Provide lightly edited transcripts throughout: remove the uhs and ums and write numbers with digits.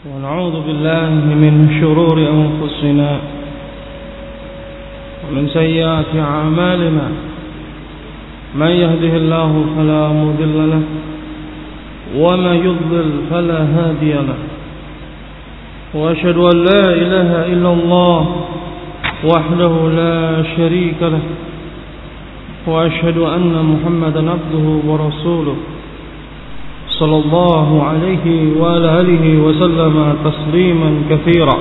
ونعوذ بالله من شرور أنفسنا ومن سيئات أعمالنا من يهده الله فلا مضل له ومن يضلل فلا هادي له وأشهد أن لا إله إلا الله وحده لا شريك له وأشهد أن محمدا عبده ورسوله صلى الله عليه وعلى آله وسلم تسليما كثيرا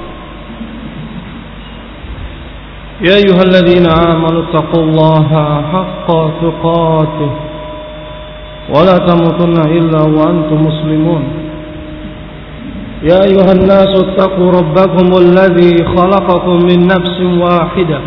يا أيها الذين آمنوا اتقوا الله حق تقاته ولا تموتن إلا وأنتم مسلمون يا أيها الناس اتقوا ربكم الذي خلقكم من نفس واحدة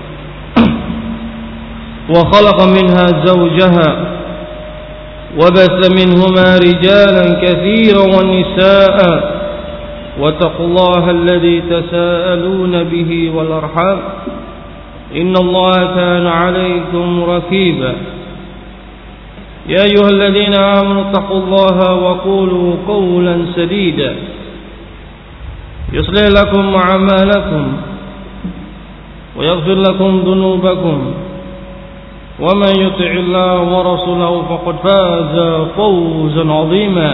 وخلق منها زوجها وبث منهما رجالا كثيرا ونساء واتقوا الله الذي تساءلون به والأرحام إن الله كان عليكم رقيبا يا أيها الذين آمنوا اتقوا الله وقولوا قولا سديدا يصلح لكم أعمالكم ويغفر لكم ذنوبكم ومن يطع الله ورسوله فقد فاز فوزا عظيما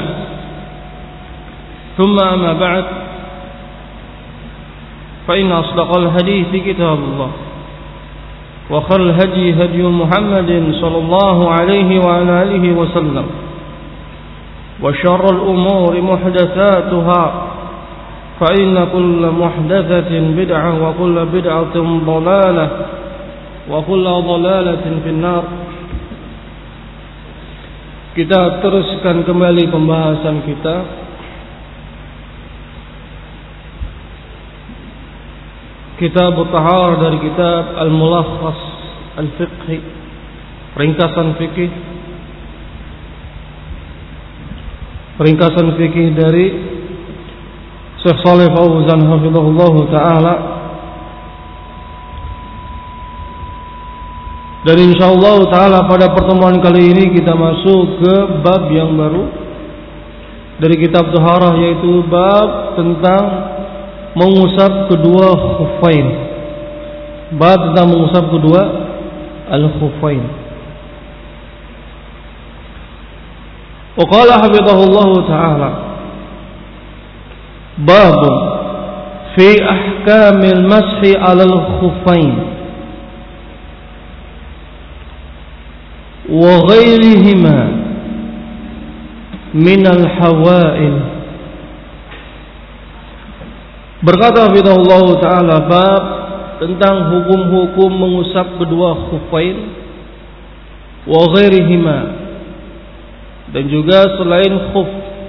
ثم أما بعد فإن أصدق الحديث كتاب الله وخير الهدي هدي محمد صلى الله عليه وعلى آله وسلم وشر الأمور محدثاتها فإن كل محدثة بدعة وكل بدعة ضلالة وكل ضلالة في النار. Kita teruskan kembali pembahasan kita Kitab Taharah dari kitab Al-Mulakhas Al-Fiqhi, ringkasan fikih dari Syekh Shalih Fauzan hafizahullah taala. Dan insyaallah taala pada pertemuan kali ini kita masuk ke bab yang baru dari kitab Taharah, yaitu bab tentang mengusap kedua khuffain. Bab tentang mengusap kedua al-khuffain. Wa qala hafizahullah taala bab fi ahkamil mashi 'alal khuffain wa ghairihima minal hawail. Berkata hafizahullah ta'ala bab tentang hukum-hukum mengusap kedua khuffain wa ghairihima, dan juga selain khuf,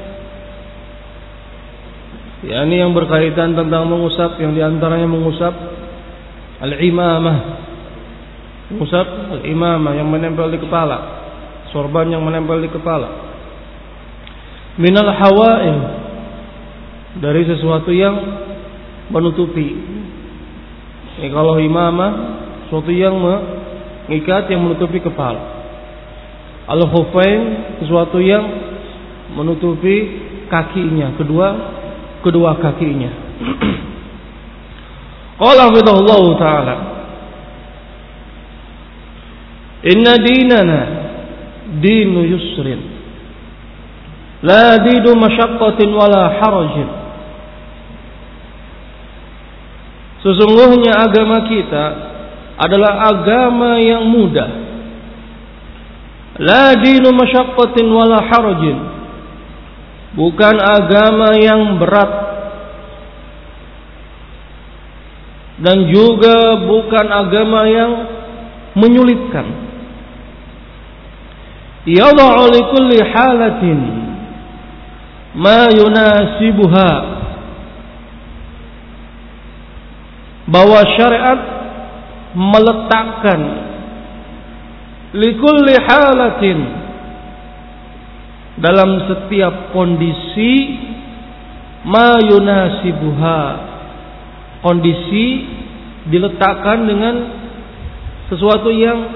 yakni yang berkaitan tentang mengusap, yang diantaranya mengusap al-imamah, mengusap al-imamah yang menempel di kepala, sorban yang menempel di kepala, minal hawail, dari sesuatu yang menutupi. Ini kalau imamah, sesuatu yang mengikat, yang menutupi kepala. Al-khuffain, sesuatu yang menutupi kakinya, kedua kakinya. Qala hafizahullah ta'ala inna dinana dinu yusrin la dinu masyaqqatin wala harajin. Sesungguhnya agama kita adalah agama yang mudah. La dinu masyaqqatin wala harajin, bukan agama yang berat dan juga bukan agama yang menyulitkan. Yada'u likulli halatin ma yunasibuha, bahwa syariat meletakkan likulli halatin, dalam setiap kondisi, ma yunasibuha, kondisi diletakkan dengan sesuatu yang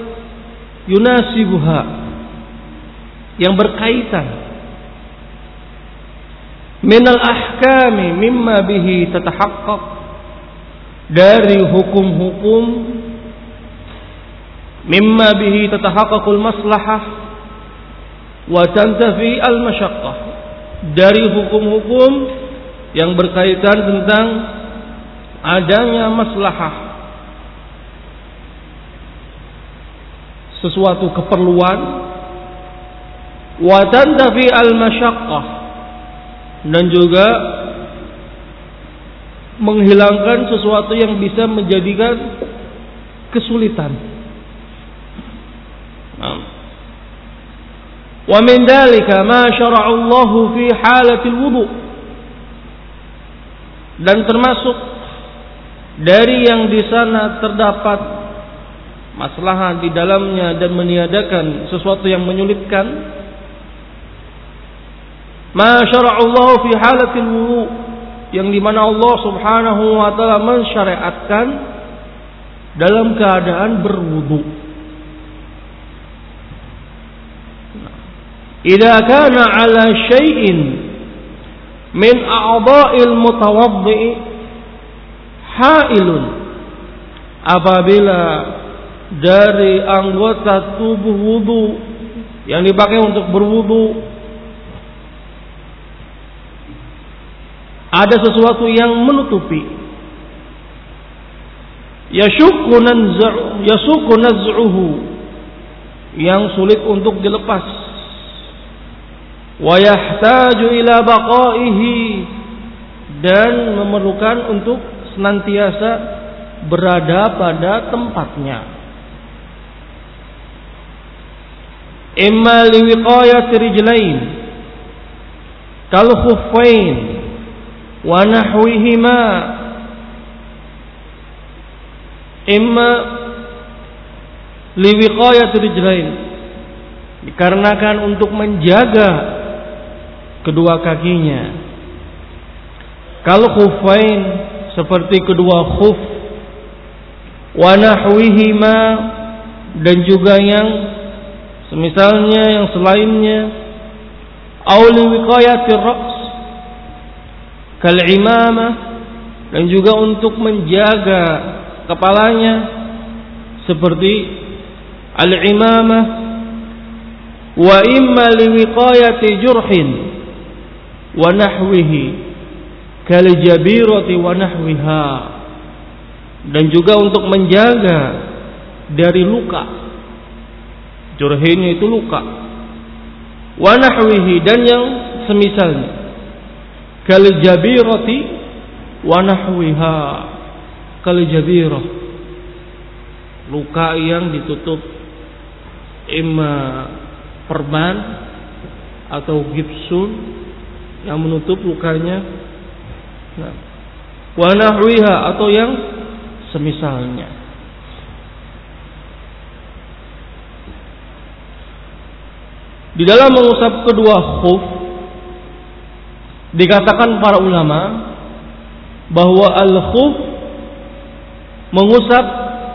yunasibuha, yang berkaitan. minal ahkami mimma bihi tatahaqqaq, dari hukum-hukum mimma bihi tatahaqqaqul maslahah wa tantafi al masyaqqah, dari hukum-hukum yang berkaitan tentang adanya maslahah, sesuatu keperluan, wa tantafi al masyaqqah, dan juga menghilangkan sesuatu yang bisa menjadikan kesulitan. Wa min dalika ma syara'a Allah fi halatil wudu, dan termasuk dari yang di sana terdapat maslahat di dalamnya dan meniadakan sesuatu yang menyulitkan, ma syara'a Allah fi halatil wudu, yang dimana Allah subhanahu wa ta'ala mensyariatkan dalam keadaan berwudu. Idza kana ala syai'in min a'dha'il mutawaddi ha'ilun, apabila dari anggota tubuh wudu yang dipakai untuk berwudu ada sesuatu yang menutupi, yashukku naz'uhu, yang sulit untuk dilepas, wa yahtaju ila baqaihi, dan memerlukan untuk senantiasa berada pada tempatnya, imma liwiqayati rijlain kal khuffain wa nahwihima, imma liwiqayati rijlain, dikarenakan untuk menjaga kedua kakinya, kal khuffain, seperti kedua khuf, wa nahwihima, dan juga yang semisalnya, yang selainnya, au liwiqayati ra's kal imamah, dan juga untuk menjaga kepalanya seperti al imamah, wa imma liwiqayati jurhin wa nahwihi kal jabirati wa nahwiha, dan juga untuk menjaga dari luka, jurhinnya itu luka, wa nahwihi, dan yang semisalnya, kal jabirati wa nahwiha, kal jabirah, luka yang ditutup imma perban atau gipsun yang menutup lukanya, wa nahwiha, atau yang semisalnya. Di dalam mengusap kedua khuf dikatakan para ulama bahwa al-khuf mengusap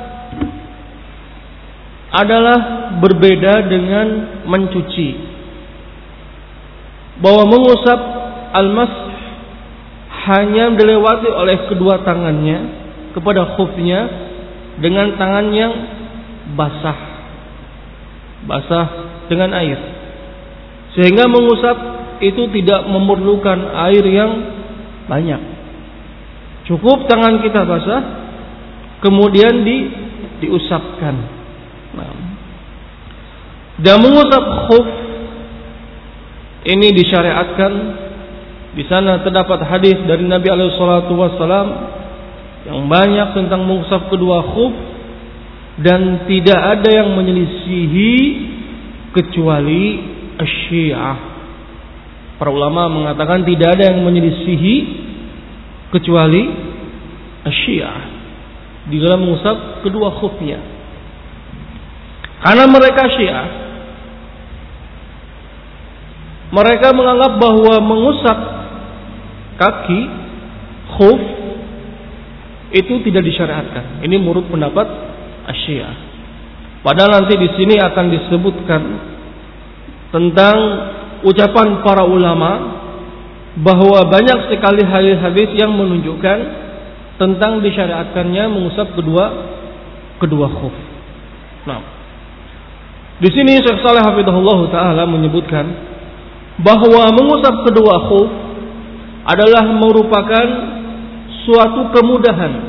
adalah berbeda dengan mencuci. Bahwa mengusap al-mas hanya dilewati oleh kedua tangannya kepada khufnya dengan tangan yang basah dengan air, sehingga mengusap itu tidak memerlukan air yang banyak. Cukup tangan kita basah, kemudian diusapkan. Dan mengusap khuf ini disyariatkan. Di sana terdapat hadis dari Nabi alaihi salatu wasallam yang banyak tentang mengusap kedua khuf, dan tidak ada yang menyelisihi kecuali Syiah. Para ulama mengatakan tidak ada yang menyelisihi kecuali Syiah di dalam mengusap kedua khufnya. Karena mereka Syiah, mereka menganggap bahwa mengusap kaki khuf itu tidak disyariatkan. Ini menurut pendapat Syiah. Padahal nanti di sini akan disebutkan tentang ucapan para ulama bahwa banyak sekali hadis-hadis yang menunjukkan tentang disyariatkannya mengusap kedua khuf. Nah, di sini Syekh Shalih hafizahullah taala menyebutkan bahwa mengusap kedua khuf adalah merupakan suatu kemudahan.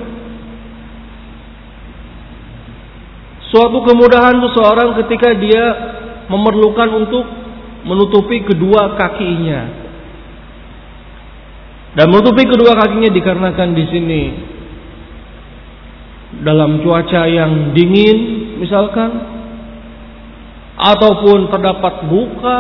Suatu kemudahan seseorang ketika dia memerlukan untuk menutupi kedua kakinya. Dan menutupi kedua kakinya dikarenakan di sini dalam cuaca yang dingin misalkan, ataupun terdapat buka,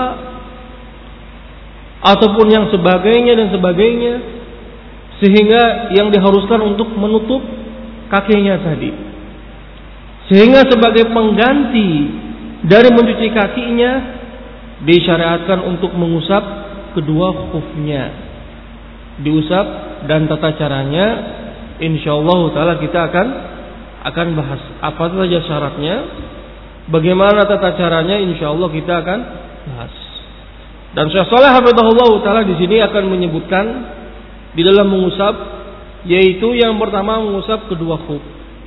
ataupun yang sebagainya dan sebagainya, sehingga yang diharuskan untuk menutup kakinya tadi. Sehingga sebagai pengganti dari mencuci kakinya disyariatkan untuk mengusap kedua khufnya. Diusap, dan tata caranya insyaallah taala kita akan bahas apa saja syaratnya, bagaimana tata caranya insyaallah kita akan bahas. Dan Syekh Shalih hafizahullah taala di sini akan menyebutkan di dalam mengusap, yaitu yang pertama mengusap kedua khuf.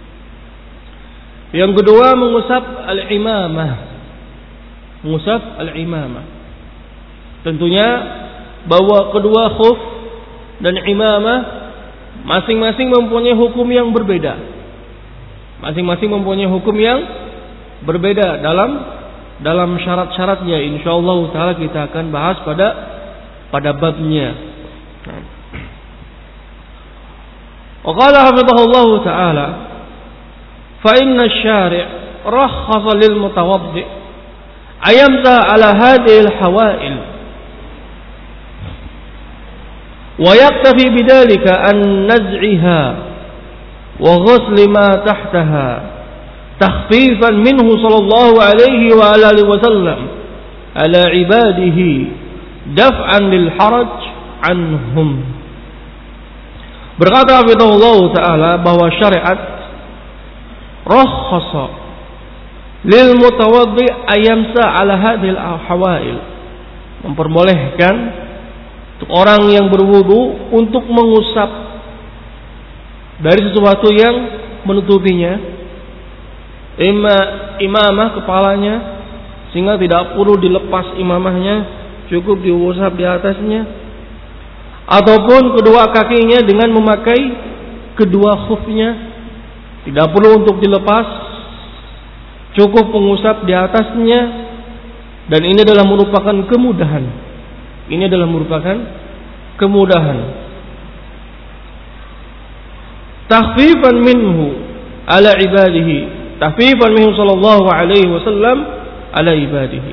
Yang kedua mengusap al-imamah. Mengusap al-imamah. Tentunya bahwa kedua khuf dan imamah masing-masing mempunyai hukum yang berbeda. Masing-masing mempunyai hukum yang berbeda dalam syarat-syaratnya. Insyaallah taala kita akan bahas pada babnya. Wa qala hafizahullah taala fa inna asy-syari' rakhasa lil mutawaddi' ayamsa ala hadhihi al-hawail wa yaktafi bidzalika an naz'iha wa ghusl ma tahtaha takhfifan minhu sallallahu alaihi wa ala alihi wasallam ala ibadihi daf'an lil haraj anhum. Berkata hafizahullah taala bahwa syariat rakhasa lil mutawaddi ayamsa ala hadhil hawail, memperbolehkan untuk orang yang berwudu untuk mengusap dari sesuatu yang menutupinya, imamah kepalanya, sehingga tidak perlu dilepas imamahnya, cukup diusap di atasnya, ataupun kedua kakinya dengan memakai kedua khufnya, tidak perlu untuk dilepas, cukup mengusap di atasnya. Dan ini adalah merupakan kemudahan. Ini adalah merupakan kemudahan. Takhfifan minhu ala ibadihi. Takhfifan minhu sallallahu alaihi wasallam ala ibadihi.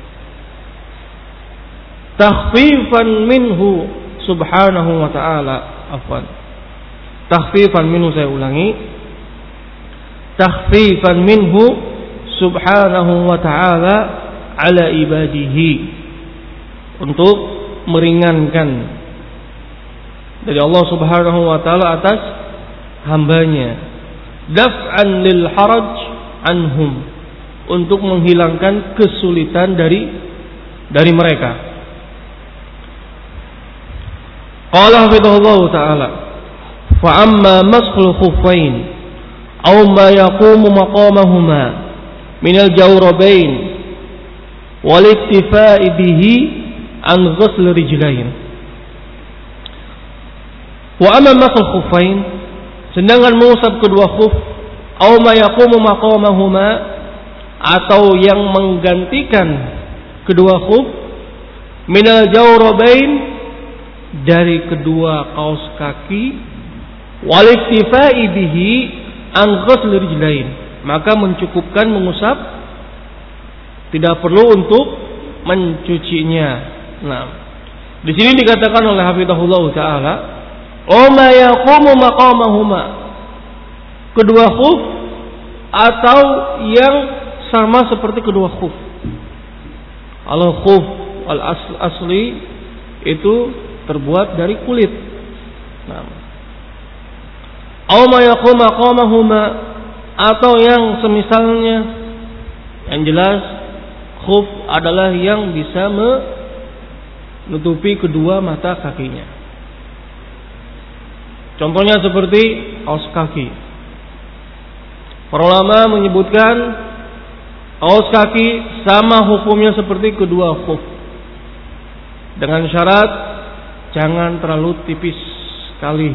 Takhfifan minhu subhanahu wa ta'ala. Afwan. Takhfifan minhu, saya ulangi. Takhfifan minhu subhanahu wa ta'ala ala ibadihi, untuk meringankan dari Allah subhanahu wa ta'ala atas hambanya. Daf'an lil haraj anhum, untuk menghilangkan kesulitan dari mereka. Qala hafizahullah ta'ala fa amma maskhul khuffain aw ma yaqumu maqamahuma min al-jawrabain wal iktifa'i bihi an ghusl rijlain. Wa amma masal khuffain, sedangkan mengusap kedua khuf, aw ma yaqumu maqamahuma, atau yang menggantikan kedua khuf, minal jawrabain, dari kedua kaos kaki, wal iktifai bihi an ghusl rijlain, maka mencukupkan mengusap, tidak perlu untuk mencucinya. Nah, di sini dikatakan oleh hafizahullah taala, "Oma yaqumu maqamahuma", kedua khuf atau yang sama seperti kedua khuf. Al khuf al asli itu terbuat dari kulit. Nah, "Oma yaqumu maqamahuma", atau yang semisalnya. Yang jelas khuf adalah yang bisa nutupi kedua mata kakinya. Contohnya seperti kaos kaki. Para ulama menyebutkan kaos kaki sama hukumnya seperti kedua khuf, dengan syarat jangan terlalu tipis sekali.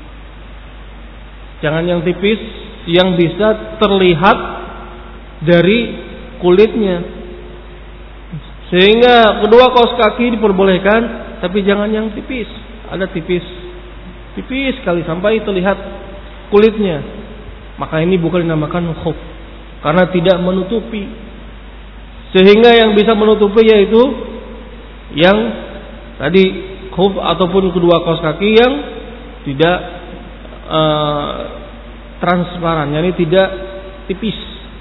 Jangan yang tipis yang bisa terlihat dari kulitnya. Sehingga kedua kaos kaki diperbolehkan, tapi jangan yang tipis. Ada tipis sekali sampai terlihat kulitnya. Maka ini bukan dinamakan khuf, karena tidak menutupi. Sehingga yang bisa menutupi yaitu yang tadi khuf ataupun kedua kaos kaki yang tidak transparan, yakni tidak tipis.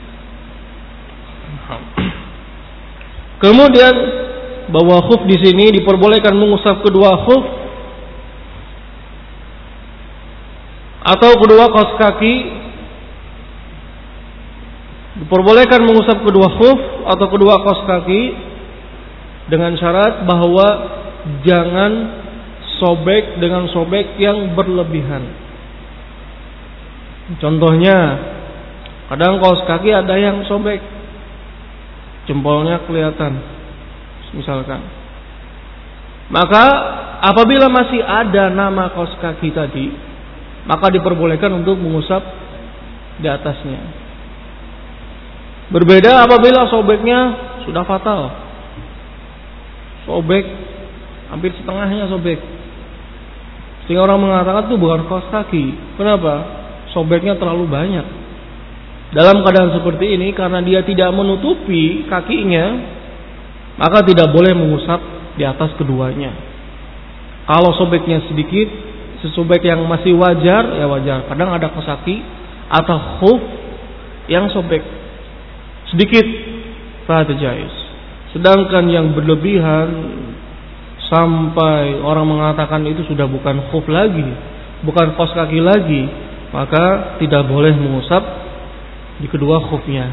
Kemudian bahwa khuf di sini diperbolehkan mengusap kedua khuf atau kedua kaos kaki, diperbolehkan mengusap kedua khuf atau kedua kaos kaki dengan syarat bahwa jangan sobek dengan sobek yang berlebihan. Contohnya, kadang kaos kaki ada yang sobek, jempolnya kelihatan, misalkan. Maka apabila masih ada nama kaos kaki tadi, maka diperbolehkan untuk mengusap di atasnya. Berbeda apabila sobeknya sudah fatal, sobek hampir setengahnya sobek, sehingga orang mengatakan itu bukan kaos kaki. Kenapa? Sobeknya terlalu banyak. Dalam keadaan seperti ini, karena dia tidak menutupi kakinya, maka tidak boleh mengusap di atas keduanya. Kalau sobeknya sedikit, sesobek yang masih wajar, ya wajar. Kadang ada kaos kaki atau khuf yang sobek sedikit, fala jaiz. Sedangkan yang berlebihan sampai orang mengatakan itu sudah bukan khuf lagi, bukan kaos kaki lagi, maka tidak boleh mengusap di kedua khufnya.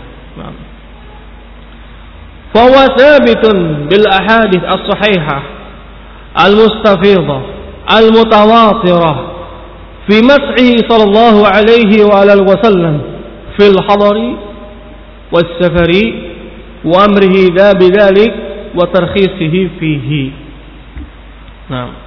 Fa huwa thabitun bil ahadits as-sahihah al-mustafidah al-mutawatirah fi mas'ihi sallallahu alaihi wa alihi wasallam fil hadari was safari wa amrihi bidzalik wa tarkhisihi fihi. Nah,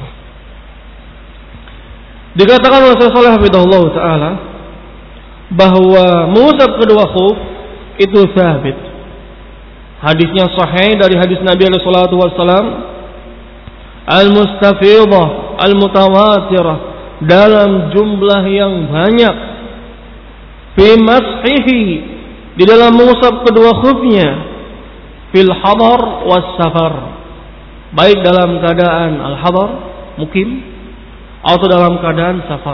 dikatakan oleh Rasulullah hafizahullah taala bahwa mengusap kedua khuf itu sabit. Hadisnya sahih dari hadis Nabi alaihi salatu wasallam al-mustafidah al-mutawatirah, dalam jumlah yang banyak, fi mashihi, di dalam mengusap kedua khufnya, fil hadar was safar, baik dalam keadaan al-hadar mukim atau dalam keadaan safar.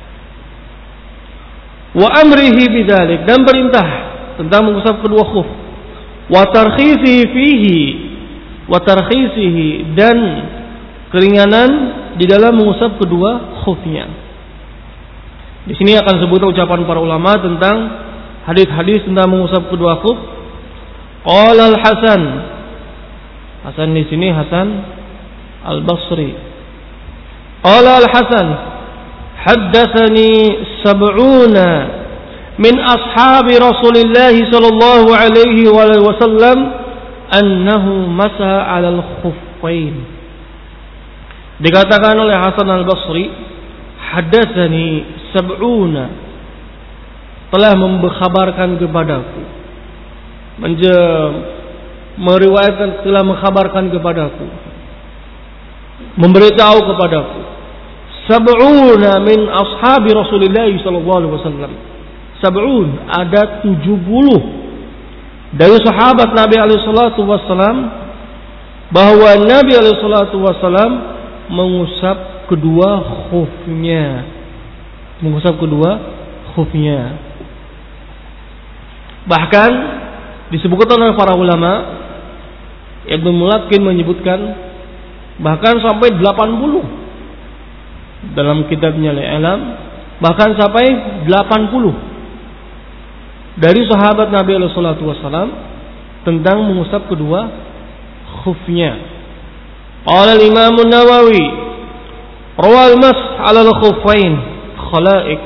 Wa amrihi bidzalik, dan perintah tentang mengusap kedua khuf. Wa tarkhisihi fihi, wa tarkhisihi, dan keringanan di dalam mengusap kedua khufnya. Di sini akan sebutkan ucapan para ulama tentang hadis-hadis tentang mengusap kedua khuf. Qala al-Hasan, Hasan di sini Hasan al-Basri. Qala al-Hasan, haddatsani sab'una min ashabi Rasulillah sallallahu alaihi wasallam annahu masaha 'alal khuffain. Dikatakan oleh Hasan al-Basri, haddatsani sab'una, telah mengkhabarkan kepadaku, meriwayatkan, telah mengkhabarkan kepadaku, memberitahu kepadaku, sab'una min ashabi Rasulillah sallallahu alaihi wasallam. Sab'un, ada 70 dari sahabat Nabi alaihi salatu wasallam, bahwa Nabi alaihi salatu wasallam mengusap kedua khufnya. Mengusap kedua khufnya. Bahkan disebutkan oleh para ulama, Ibnu Mulakin menyebutkan bahkan sampai 80 dalam kitabnya Al-I'lam, bahkan sampai 80 dari sahabat Nabi sallallahu alaihi wasallam tentang mengusap kedua khufnya. Qala al-Imam an-Nawawi rawa al-mas 'ala al-khuffain khala'iq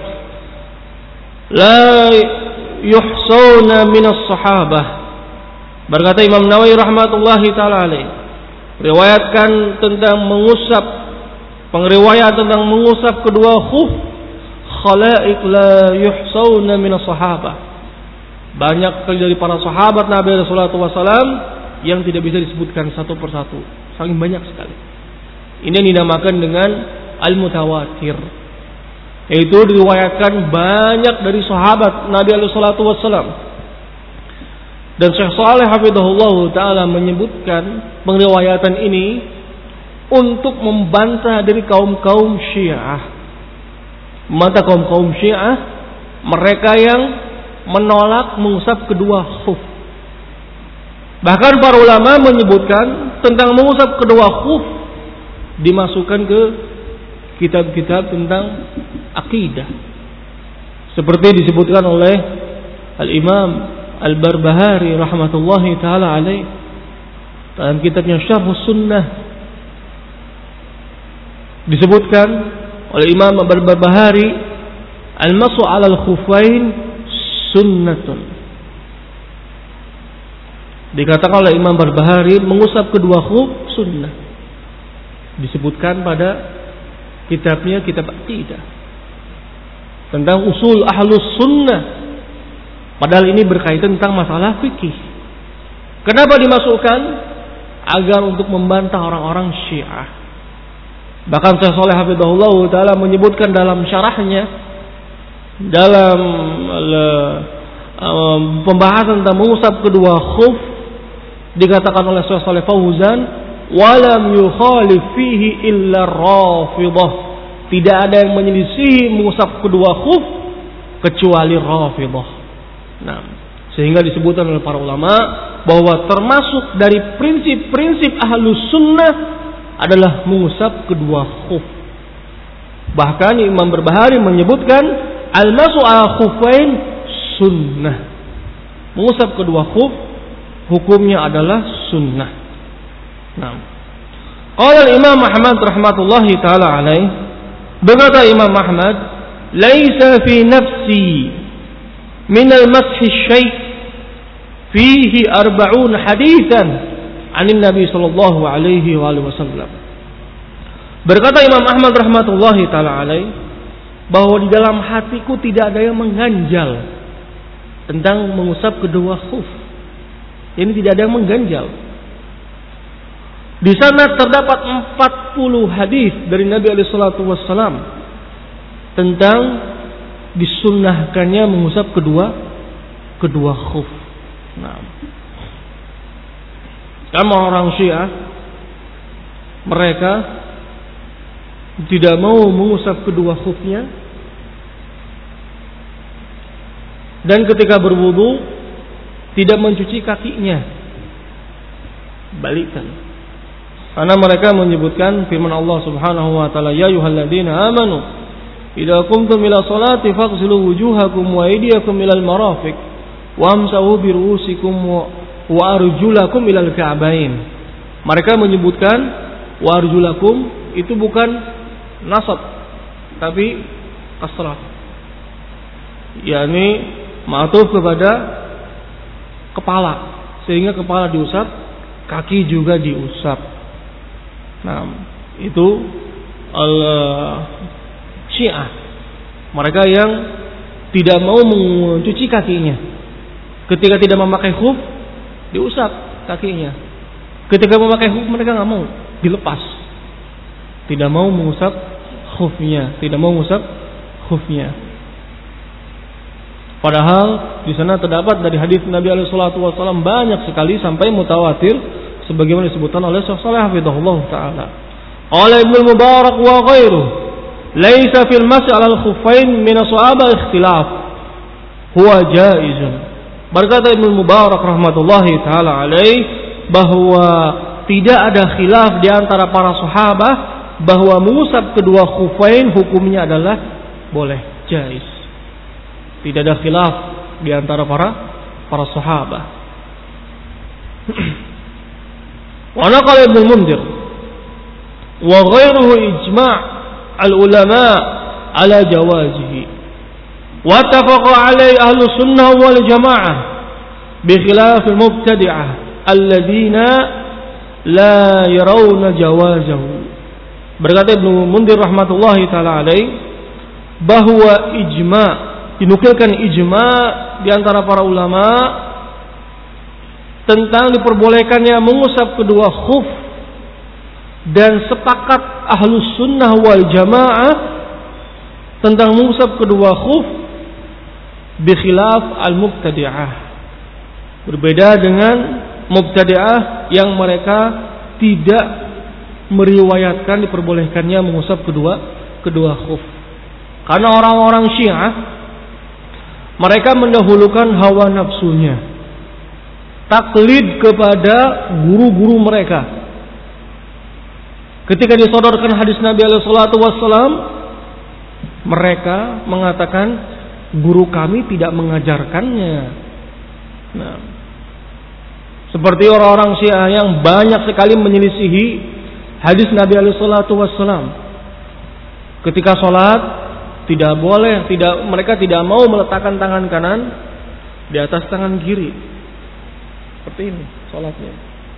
la yuhsawna min as-sahabah. Berkata Imam Nawawi rahmatullahi taala alaih, riwayatkan tentang mengusap, pengriwayat tentang mengusap kedua khuf khala'iq la yuhsawna min as-sahabah. Banyak sekali dari para sahabat Nabi sallallahu alaihi wasallam yang tidak bisa disebutkan satu persatu, saking banyak sekali. Ini yang dinamakan dengan al-mutawatir, yaitu diriwayatkan banyak dari sahabat Nabi sallallahu alaihi wasallam. Dan Syekh Shalih hafizahullah taala menyebutkan pengriwayatan ini untuk membantah dari kaum-kaum Syiah. Membantah kaum-kaum Syiah, mereka yang menolak mengusap kedua khuf. Bahkan para ulama menyebutkan tentang mengusap kedua khuf dimasukkan ke kitab-kitab tentang akidah, seperti disebutkan oleh Al-Imam Al-Barbahari rahmatullahi taala alaih dalam kitabnya Syarh Sunnah. Disebutkan oleh Imam Al-Barbahari, al-masu 'ala al-khuffain sunnatun. Dikatakan oleh Imam Barbahari, mengusap kedua khuf sunnah. Disebutkan pada kitabnya, kitab akidah tentang usul ahlus sunnah. Padahal ini berkaitan tentang masalah fikih. Kenapa dimasukkan? Agar untuk membantah orang-orang Syiah. Bahkan Syekh Shalih hafizahullah taala menyebutkan dalam syarahnya, dalam pembahasan tentang mengusap kedua khuf, dikatakan oleh Syekh Shalih Fauzan, walam yukhalif fihi illa Rafidah. Tidak ada yang menyelisihi mengusap kedua khuf kecuali Rafidah. Nah, sehingga disebutkan oleh para ulama bahwa termasuk dari prinsip-prinsip ahlus sunnah adalah mengusap kedua khuf. Bahkan Imam Barbahari menyebutkan al-masu 'ala khuffain sunnah. Mengusap kedua khuf hukumnya adalah sunnah. Nah, qala Imam Ahmad rahmatullahi taala alaih, berkata Imam Ahmad, laisa fi nafsi min al-mashi syai' fihi 40 haditsan 'anil Nabi sallallahu alaihi wasallam. Berkata Imam Ahmad rahmatullahi taala alaih, bahwa di dalam hatiku tidak ada yang mengganjal tentang mengusap kedua khuf. Ini tidak ada yang mengganjal. Di sana terdapat 40 hadis dari Nabi alaihi salatu wasallam tentang disunnahkannya mengusap kedua khuf. Nah, sama orang Syiah, mereka tidak mau mengusap kedua khufnya, dan ketika berwudu tidak mencuci kakinya. Balikkan. Karena mereka menyebutkan firman Allah Subhanahu wa taala, ya ayyuhalladzina amanu idza qumtum ila sholati faghsilu wujuhakum wa aydiyakum ilal marafiq wamsahu bi ru'usikum wa arjulakum ilal ka'bain. Mereka menyebutkan wa arjulakum itu bukan nasab tapi kasrah, yakni ma'tuf kepada kepala, sehingga kepala diusap, kaki juga diusap. Nah, itu Syiah, mereka yang tidak mau mencuci kakinya. Ketika tidak memakai khuf, diusap kakinya. Ketika memakai khuf, mereka nggak mau, dilepas. Tidak mau mengusap khufnya, tidak mau mengusap khufnya. Padahal di sana terdapat dari hadis Nabi alaihi salatu wasallam banyak sekali sampai mutawatir, sebagaimana disebutkan oleh Syekh Shalih hafizahullah taala. Qala Ibnu Mubarak wa ghairuh, laisa fil mas'i 'ala al-khuffain min as-sahabah ikhtilaf, huwa jaizun. Berkata Ibnu Mubarak rahmatullahi taala alaih, bahwa tidak ada khilaf di antara para sahabat bahwa mengusap kedua khuffain hukumnya adalah boleh, jaiz. Tidak ada khilaf di antara para sahabat. Wa naqala Ibnu Munzir wa ghairuhu ijma' al-ulama ala jawazihi wa tafaqa alaihi ahlu sunnah wal jamaah bi khilaf al-mubtadi'ah alladziina la yarawna jawazahu. Berkata Ibnu Mundir rahmatullahi taala alaih bahwa ijma', dinukilkan ijma' di antara para ulama tentang diperbolehkannya mengusap kedua khuf, dan sepakat ahlus sunnah wal jamaah tentang mengusap kedua khuf bi khilaf al-mubtadi'ah, berbeda dengan mubtadi'ah yang mereka tidak meriwayatkan diperbolehkannya mengusap kedua khuf. Karena orang-orang Syiah mereka mendahulukan hawa nafsunya, taklid kepada guru-guru mereka. Ketika disodorkan hadis Nabi alaihi salatu wassalam, mereka mengatakan guru kami tidak mengajarkannya. Nah, seperti orang-orang Syiah yang banyak sekali menyelisihi hadis Nabi alaihi salatu wassalam. Ketika sholat tidak boleh, mereka tidak mau meletakkan tangan kanan di atas tangan kiri. Seperti ini sholatnya.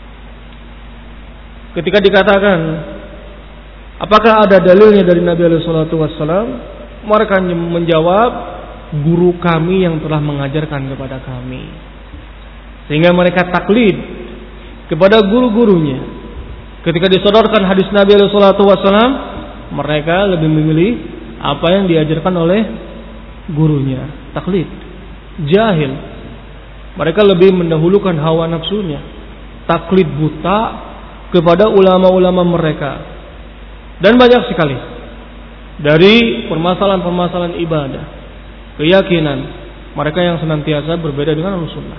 Ketika dikatakan apakah ada dalilnya dari Nabi alaihi salatu wassalam, mereka menjawab guru kami yang telah mengajarkan kepada kami. Sehingga mereka taklid kepada guru-gurunya. Ketika disodorkan hadis Nabi alaihi salatu wassalam, mereka lebih memilih apa yang diajarkan oleh gurunya. Taklid, jahil. Mereka lebih mendahulukan hawa nafsunya, taklid buta kepada ulama-ulama mereka. Dan banyak sekali dari permasalahan-permasalahan ibadah, keyakinan mereka yang senantiasa berbeda dengan Rasulullah.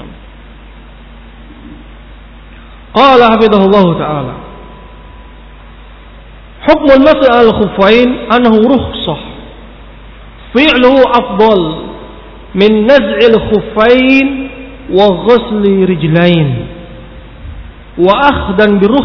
Qala hafizahullah ta'ala, hukmul mas'i al-khuffain annahu rukhsah fi'luhu afdal min naz'il khuffain wa ghusli rijlain wa akhdan bi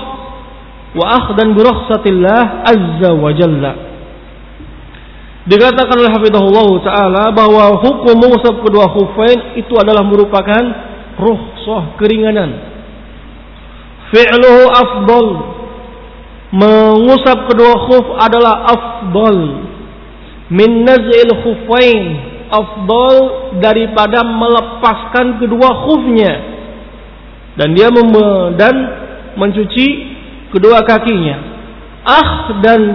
rukhsatillah azza wa jalla. Dikatakan oleh hafizahullah ta'ala bahwa hukum mengusap kedua khuffain itu adalah merupakan rukhsah, keringanan. Fi'luhu afdal, mengusap kedua khuf adalah afdal min naz'il khuffain, afdal daripada melepaskan kedua khufnya dan dia mencuci kedua kakinya. Dan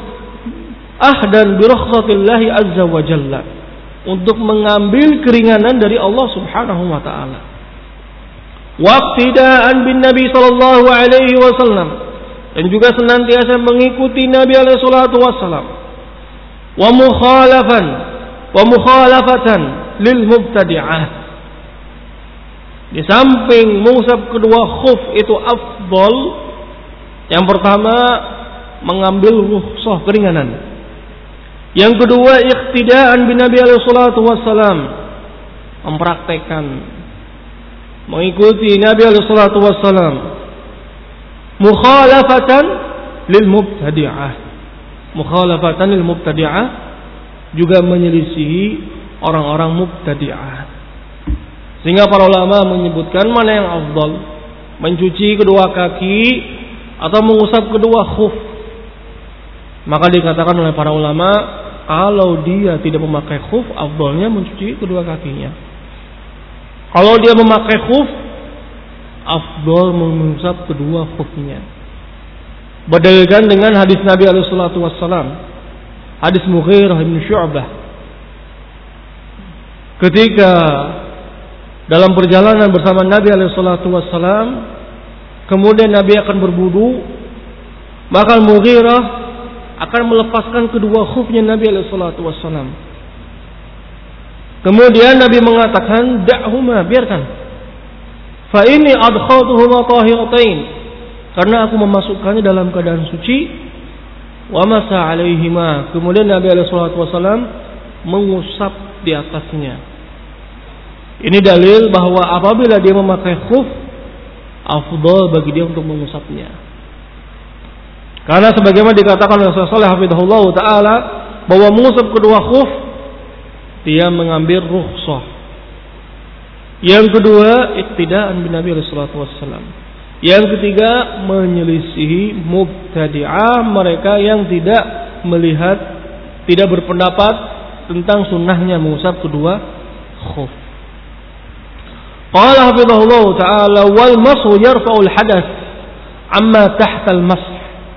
bi rukhsatillahi azza wa jalla, untuk mengambil keringanan dari Allah Subhanahu wa taala. Waqtidaan bin Nabi sallallahu alaihi wasallam, dan juga senantiasa mengikuti Nabi alaihi salatu wasallam. Wa mukhalafatan lil mubtadi'ah. Di samping mengusap kedua khuf itu afdal, yang pertama mengambil rukhsah, keringanan. Yang kedua iqtidaan bin Nabi alaihi salatu wasallam, mempraktekkan, mengikuti Nabi alaihi salatu wassalam. Mukhalafatan lil mubtadi'ah, mukhalafatan lil mubtadi'ah, juga menyelisihi orang-orang mubtadi'ah. Sehingga para ulama menyebutkan mana yang afdal, mencuci kedua kaki atau mengusap kedua khuf. Maka dikatakan oleh para ulama, kalau dia tidak memakai khuf, afdalnya mencuci kedua kakinya. Kalau dia memakai khuf, afdal mengusap kedua khufnya. Berdalilkan dengan hadis Nabi alaihi salatu wassalam, hadis Mughirah bin Syu'bah. Ketika dalam perjalanan bersama Nabi alaihi salatu wassalam, kemudian Nabi akan berwudu, maka Mughirah akan melepaskan kedua khufnya Nabi alaihi salatu wassalam. Kemudian Nabi mengatakan, da'huma, biarkan. Fa inni adkhaltuhuma tahiratain, karena aku memasukkannya dalam keadaan suci. Wa masa alaihima, kemudian Nabi alaihi salatu wasallam mengusap di atasnya. Ini dalil bahwa apabila dia memakai khuf, afdal bagi dia untuk mengusapnya. Karena sebagaimana dikatakan oleh Rasulullah hafizahullah taala bahwa mengusap kedua khuf dia mengambil rukhsah. Yang kedua, iktidaan bin Nabi sallallahu alaihi wasallam. Yang ketiga, menyelisihi mubtadi'ah, mereka yang tidak melihat, tidak berpendapat tentang sunnahnya mengusap kedua khuf. Qala hafizahullah ta'ala wal mashu yarfa'ul hadath amma tahta al mash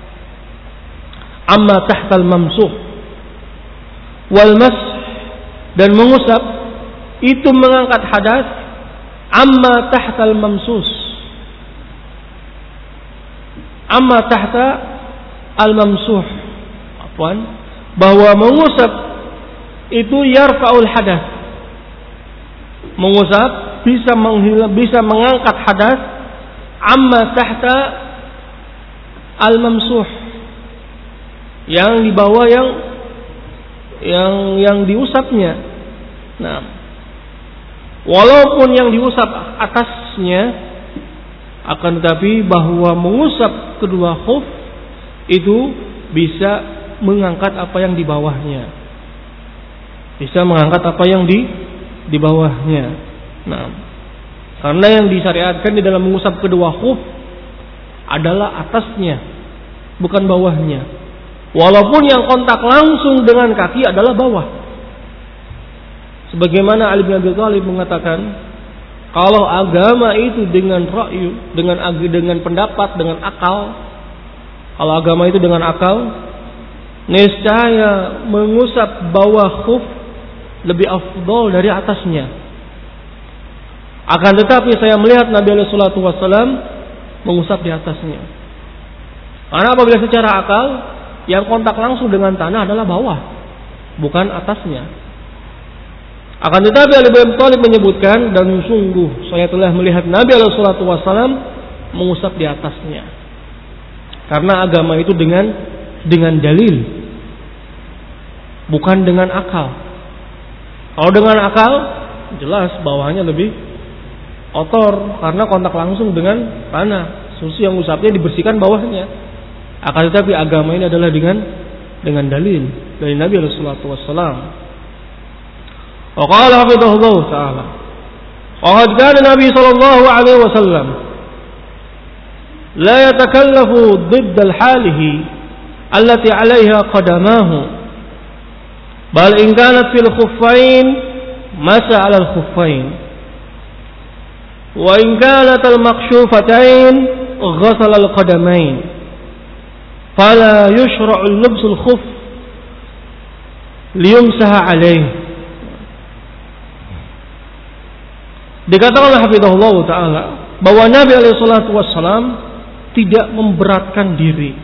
amma tahta al mamsuh. Wal mash, dan mengusap itu mengangkat hadas amma tahta al mamsus, amma tahta al mamsuh, bahwa mengusap itu yarfa'ul hadas, mengusap bisa mengangkat hadas amma tahta al mamsuh, yang di bawah yang diusapnya. Nah, walaupun yang diusap atasnya, akan tetapi bahwa mengusap kedua khuf itu bisa mengangkat apa yang di bawahnya. Bisa mengangkat apa yang di bawahnya. Nah, karena yang disyariatkan di dalam mengusap kedua khuf adalah atasnya, bukan bawahnya. Walaupun yang kontak langsung dengan kaki adalah bawah. Sebagaimana Ali bin Abi Thalib mengatakan, kalau agama itu dengan ra'yu, dengan pendapat, dengan akal, kalau agama itu dengan akal, niscaya mengusap bawah khuf lebih afdal dari atasnya. Akan tetapi saya melihat Nabi sallallahu alaihi wasallam mengusap di atasnya. Karena apabila secara akal, yang kontak langsung dengan tanah adalah bawah, bukan atasnya. Akan tetapi Ali bin Abi Thalib menyebutkan, dan sungguh saya telah melihat Nabi sallallahu alaihi wasallam mengusap di atasnya. Karena agama itu dengan dalil, bukan dengan akal. Kalau dengan akal, jelas bawahnya lebih kotor karena kontak langsung dengan tanah. Susu yang usapnya dibersihkan bawahnya. Akan tetapi agama ini adalah dengan dalil dari Nabi sallallahu alaihi wasallam. Wa qala hafizahullah ta'ala, wa qad kana Nabi sallallahu alaihi wasallam la yatakallafu ضد al-halihi allati 'alayha qadamahu, bal in kanat fil khuffain masa 'ala al-khuffain, wa in kanat al-maqshufatain ghasala al-qadamain. Fala yushra'u lubsul khuf liyumsaha alaih. Dikatakan oleh hafizahullah ta'ala bahwa Nabi alaihi salatu wassalam tidak memberatkan diri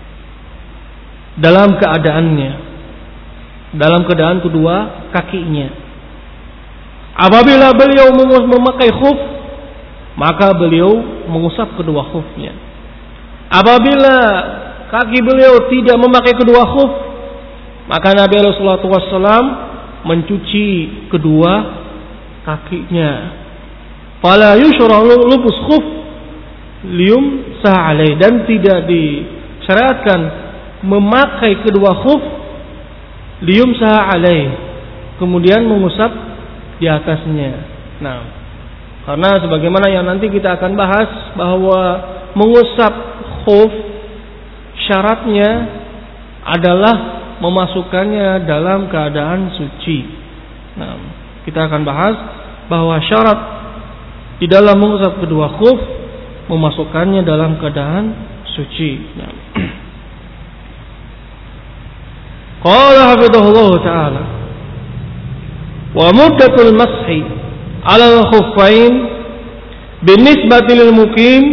dalam keadaannya, dalam keadaan kedua kakinya. Apabila beliau memakai khuf, maka beliau mengusap kedua khufnya. Apabila kaki beliau tidak memakai kedua khuf, maka Nabi sallallahu alaihi wasallam mencuci kedua kakinya. Fala yushra'u lubus khuf liyum sa'alai, dan tidak disyariatkan memakai kedua khuf liyum sa'alai, kemudian mengusap di atasnya. Nah, karena sebagaimana yang nanti kita akan bahas bahwa mengusap khuf syaratnya adalah memasukkannya dalam keadaan suci. Nah, kita akan bahas bahwa syarat di dalam mengusap kedua khuf memasukkannya dalam keadaan suci. Nah. Qala hafizahullah ta'ala wa muddatul mashi 'ala al-khuffain binisbati lil muqim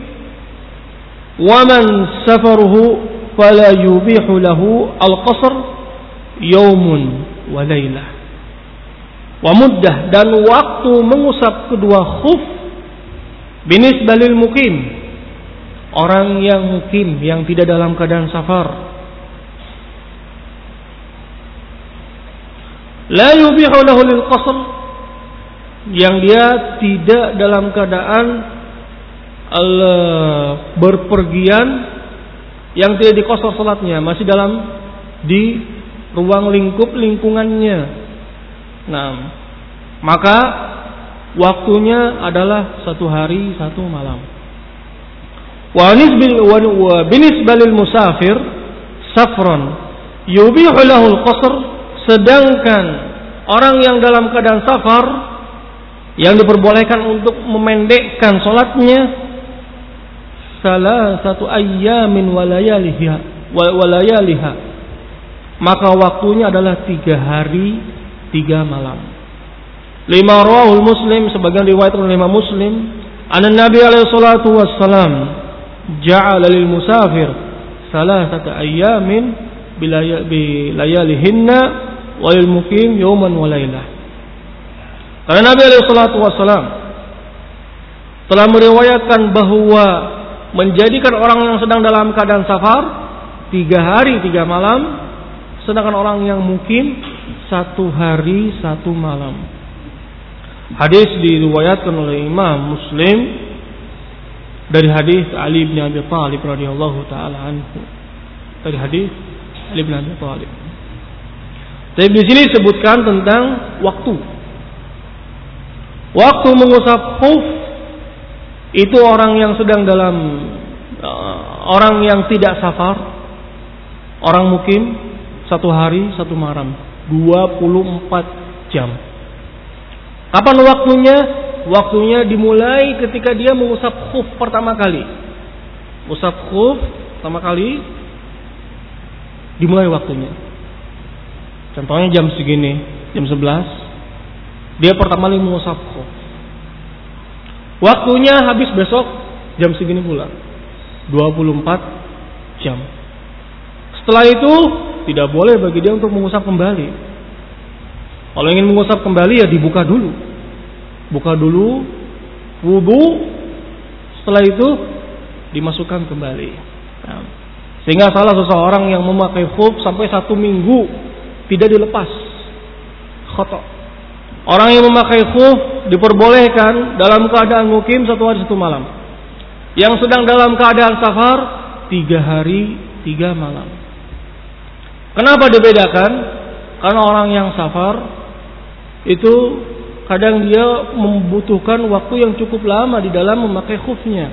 wa man safaruhu fala yubihu lahu al-qasr yawmun wa laylah. Wa muddah, dan waktu mengusap kedua khuf binisbah lil muqim, orang yang mukim, yang tidak dalam keadaan safar. La yubihu lahu lil qasr, yang dia tidak dalam keadaan berpergian yang tidak dikosor salatnya, masih di ruang lingkungannya. Nah, maka waktunya adalah 1 hari 1 malam. Wa binisbalil musafir safron yubihu lahul qasr, sedangkan orang yang dalam keadaan safar yang diperbolehkan untuk memendekkan salatnya salasatu ayyamin walayaliha, maka waktunya adalah 3 hari 3 malam. Lima rawahul Muslim, sebagian riwayat oleh Imam Muslim, anna Nabi alaihi salatu wassalam ja'ala lil musafir salasata ayyamin bilayalihinna wa lil muqim yawman wa lailah. Karena Nabi alaihi salatu wassalam telah meriwayatkan bahwa menjadikan orang yang sedang dalam keadaan safar 3 hari 3 malam, sedangkan orang yang mukim 1 hari 1 malam. Hadis diriwayatkan oleh Imam Muslim dari hadis Ali bin Abi Thalib radhiyallahu taala anhu. Dari hadis Ali bin Abi Thalib. Tapi di sini disebutkan tentang waktu. Waktu mengusap khuf itu orang yang sedang dalam orang yang tidak safar, orang mukim 1 hari 1 malam, 24 jam. Kapan waktunya? Waktunya dimulai ketika dia mengusap khuf pertama kali. Usap khuf pertama kali dimulai waktunya. Contohnya jam segini, jam 11, dia pertama kali mengusap khuf. Waktunya habis besok jam segini pula, 24 jam. Setelah itu tidak boleh bagi dia untuk mengusap kembali. Kalau ingin mengusap kembali ya dibuka dulu. Buka dulu, wudu, setelah itu dimasukkan kembali. Nah, sehingga salah seseorang yang memakai khuf sampai 1 minggu tidak dilepas, khata. Orang yang memakai khuf diperbolehkan dalam keadaan mukim 1 hari 1 malam. Yang sedang dalam keadaan safar 3 hari 3 malam. Kenapa dibedakan? Karena orang yang safar itu kadang dia membutuhkan waktu yang cukup lama di dalam memakai khufnya,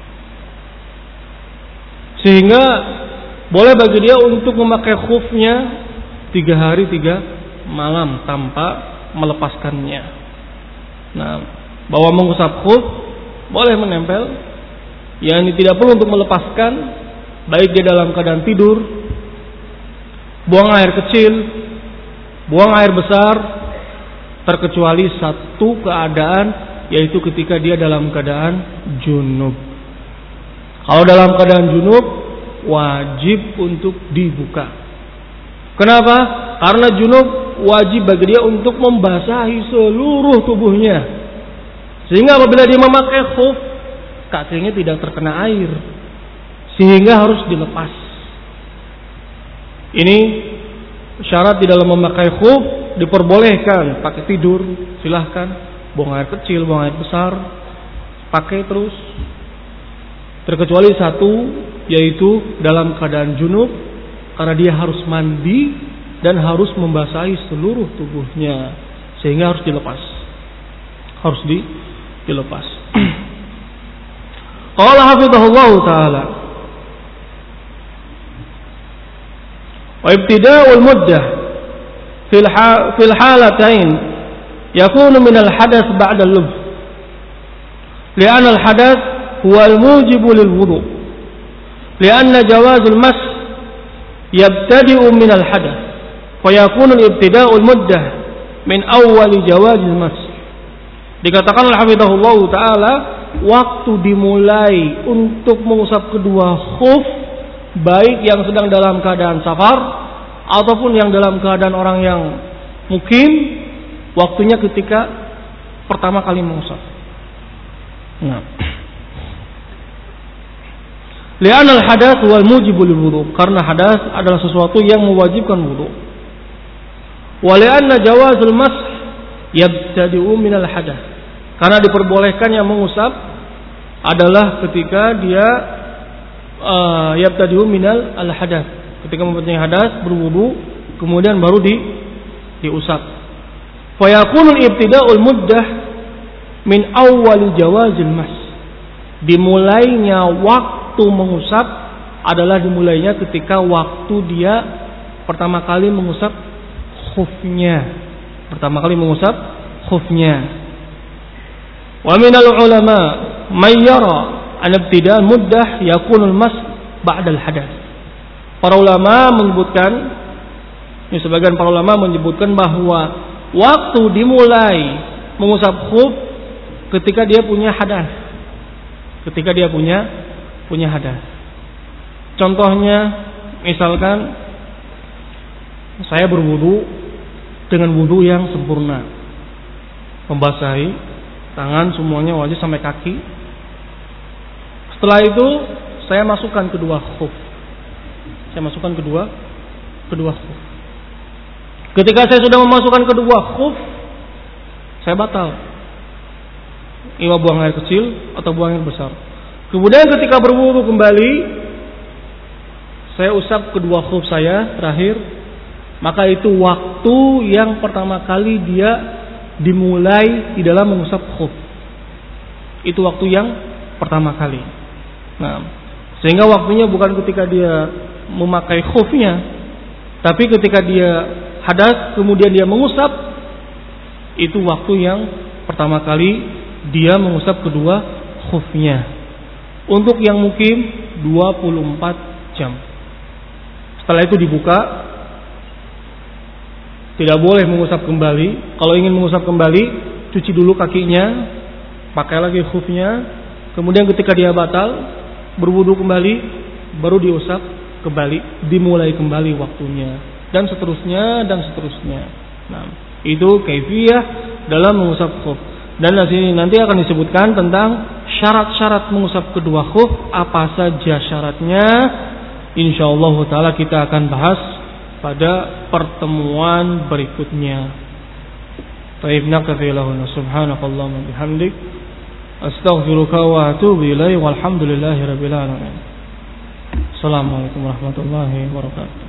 sehingga boleh bagi dia untuk memakai khufnya 3 hari 3 malam tanpa melepaskannya. Nah, bahwa mengusap khuf boleh menempel, yang tidak perlu untuk melepaskan, baik dia dalam keadaan tidur, buang air kecil, buang air besar, terkecuali 1 keadaan, yaitu ketika dia dalam keadaan junub. Kalau dalam keadaan junub wajib untuk dibuka. Kenapa? Karena junub wajib bagi dia untuk membasahi seluruh tubuhnya, sehingga apabila dia memakai khuf kakinya tidak terkena air, sehingga harus dilepas. Ini syarat di dalam memakai khuf. Diperbolehkan pakai tidur, silahkan. Buang air kecil, buang air besar, pakai terus. Terkecuali 1, yaitu dalam keadaan junub, karena dia harus mandi dan harus membasahi seluruh tubuhnya, sehingga harus dilepas. Harus dilepas. Qala hafizahullah ta'ala, wa ibtida'ul muddah في الحالتين يكون من الحدث بعد اللبس لأن الحدث هو الموجب للوضوء لأن جواز المسح يبتدئ من الحدث فيكون الابتداء المدة من أول جواز المسح. Dikatakan oleh hafizahullah ta'ala, waktu dimulai untuk mengusap kedua khuf, baik yang sedang dalam keadaan safar ataupun yang dalam keadaan orang yang mukim, waktunya ketika pertama kali mengusap. Nah, li'anna al-hadath wal mujibul wudu, karena hadas adalah sesuatu yang mewajibkan wudu. Wa li'anna jawazul mash yabtadi'u minal hadath, karena diperbolehkannya mengusap adalah ketika dia yabtadi'u minal al-hadath. Ketika mempunyai hadas berwudu kemudian baru diusap. Fa yakunul ibtida'ul muddah min awwal jawazil mas. Dimulainya waktu mengusap adalah dimulainya ketika waktu dia pertama kali mengusap khufnya. Pertama kali mengusap khufnya. Wa minal ulama may yara an ibtida'ul muddah yakunul mas ba'dal hadath. Para ulama menyebutkan, sebagian para ulama menyebutkan bahwa waktu dimulai mengusap khuf ketika dia punya hadas. Ketika dia punya hadas. Contohnya, misalkan saya berwudu dengan wudu yang sempurna, membasahi tangan semuanya, wajah sampai kaki. Setelah itu saya masukkan kedua khuf. Kedua khuf. Ketika saya sudah memasukkan kedua khuf, saya batal. Ima buang air kecil atau buang air besar. Kemudian ketika berwudu kembali, saya usap kedua khuf saya terakhir, maka itu waktu yang pertama kali dia dimulai di dalam mengusap khuf. Itu waktu yang pertama kali. Nah, sehingga waktunya bukan ketika dia memakai khufnya, tapi ketika dia hadas kemudian dia mengusap, itu waktu yang pertama kali dia mengusap kedua khufnya. Untuk yang mukim 24 jam. Setelah itu dibuka, tidak boleh mengusap kembali. Kalau ingin mengusap kembali, cuci dulu kakinya, pakai lagi khufnya, kemudian ketika dia batal, berwudu kembali, baru diusap kembali, dimulai kembali waktunya, dan seterusnya. Nah, itu kaifiyah dalam mengusap khuf. Dan di sini nanti akan disebutkan tentang syarat-syarat mengusap kedua khuf, apa saja syaratnya. Insyaallah taala kita akan bahas pada pertemuan berikutnya. Baik, naktafi lahuna subhanakallahumma bihamdik astaghfiruka wa atubu ilaik walhamdulillahirabbil alamin. Assalamualaikum warahmatullahi wabarakatuh.